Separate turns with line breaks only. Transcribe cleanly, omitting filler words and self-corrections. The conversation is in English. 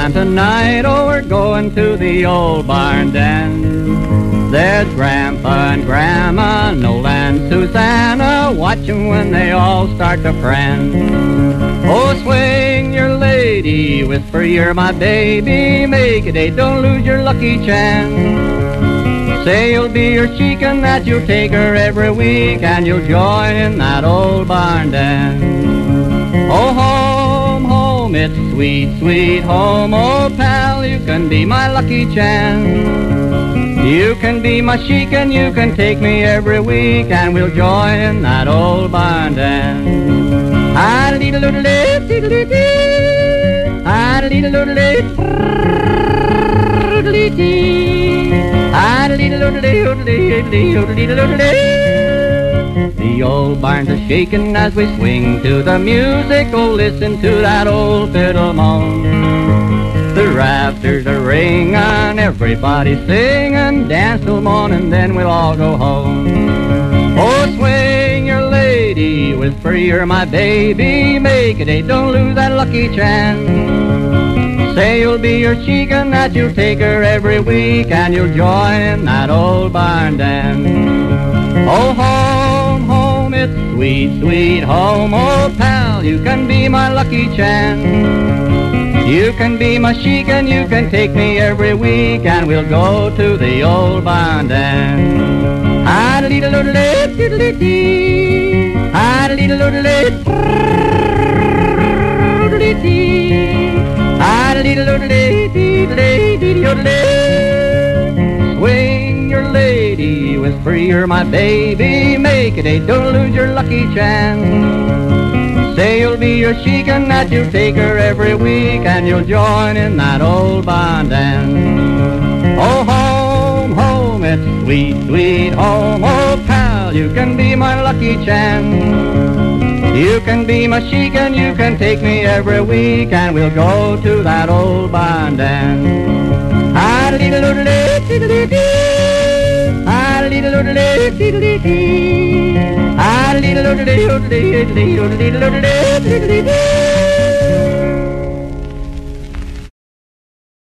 And tonight, oh, we're going to the old barn den. There's Grandpa and Grandma, Noel and Susanna, watching when they all start to friend. Oh, swing your lady, whisper you're my baby, make a date, don't lose your lucky chance. Say you'll be her chick and that you'll take her every week, and you'll join in that old barn den. Oh, home, home, it's sweet, sweet home. Oh, pal, you can be my lucky chance. You can be my chic and you can take me every week, and we'll join in that old barn den. Ah-dee-dee-doo-dee, dee-dee-dee, ah-dee-dee-doo-dee, the old barns are shaking as we swing to the music. Oh, listen to that old fiddle moan. The rafters are ringing, everybody's singing, dance till morning, then we'll all go home. Oh, swing your lady, whisper you're my baby, make a date, don't lose that lucky chance. Say you'll be your chick and that you'll take her every week, and you'll join in that old barn den. Oh, home, home, it's sweet, sweet home. Oh, pal, you can be my lucky chance. You can be my chic and you can take me every week, and we'll go to the old barn den. Ah-dee-dee-doo-dee, dee-dee-dee, ah-dee-dee-doo-dee, swing your lady, whisper you're my baby, make a date, don't lose your lucky chance. Say you'll be your chic and that you'll take her every week, and you'll join in that old barn den. Oh, home, home, it's sweet, sweet home. Oh, pal, you can be my lucky chance. You can be my chic and you can take me every week, and we'll go to that old barn den. Ah-dee-dee-doo-dee, dee-dee-dee, ah-dee-dee-doo-dee, dee-dee-dee, ah-dee-dee-doo-dee, dee-dee-dee, dee-dee-dee.